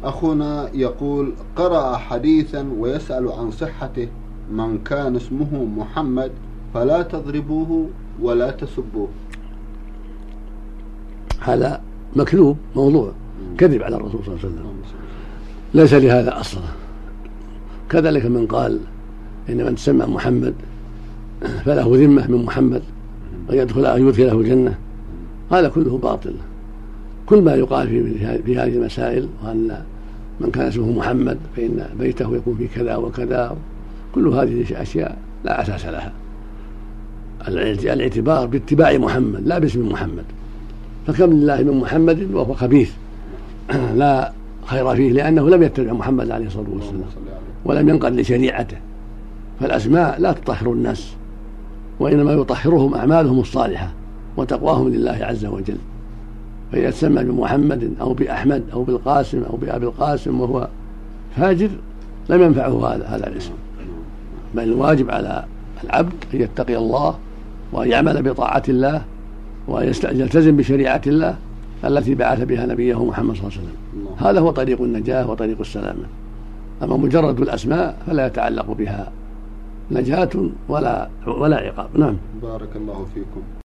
أخونا يقول: قرأ حديثا ويسأل عن صحته: من كان اسمه محمد فلا تضربوه ولا تسبوه. هذا مكذوب، موضوع كذب على الرسول صلى الله عليه وسلم، ليس لهذا أصلا. كذلك من قال إن من تسمى محمد فله ذمة من محمد ويدخله الجنة، هذا كله باطل. كل ما يقال في هذه المسائل، وأن من كان اسمه محمد فإن بيته يكون في كذا وكذا، كل هذه أشياء لا أساس لها. الاعتبار باتباع محمد لا باسم محمد، فكم لله من محمد وهو خبيث لا خير فيه، لأنه لم يتبع محمد عليه الصلاة والسلام ولم ينقل لشريعته. فالأسماء لا تطهر الناس، وإنما يطهرهم أعمالهم الصالحة وتقواهم لله عز وجل. فإذا تسمى بمحمد أو بأحمد أو بالقاسم أو بأبي القاسم وهو فاجر لم ينفعه هذا الاسم، بل الواجب على العبد أن يتقي الله وأن يعمل بطاعة الله وأن يلتزم بشريعة الله التي بعث بها نبيه محمد صلى الله عليه وسلم. هذا هو طريق النجاة وطريق السلامة. أما مجرد الأسماء فلا يتعلق بها نجاة ولا عقاب. نعم. بارك الله فيكم.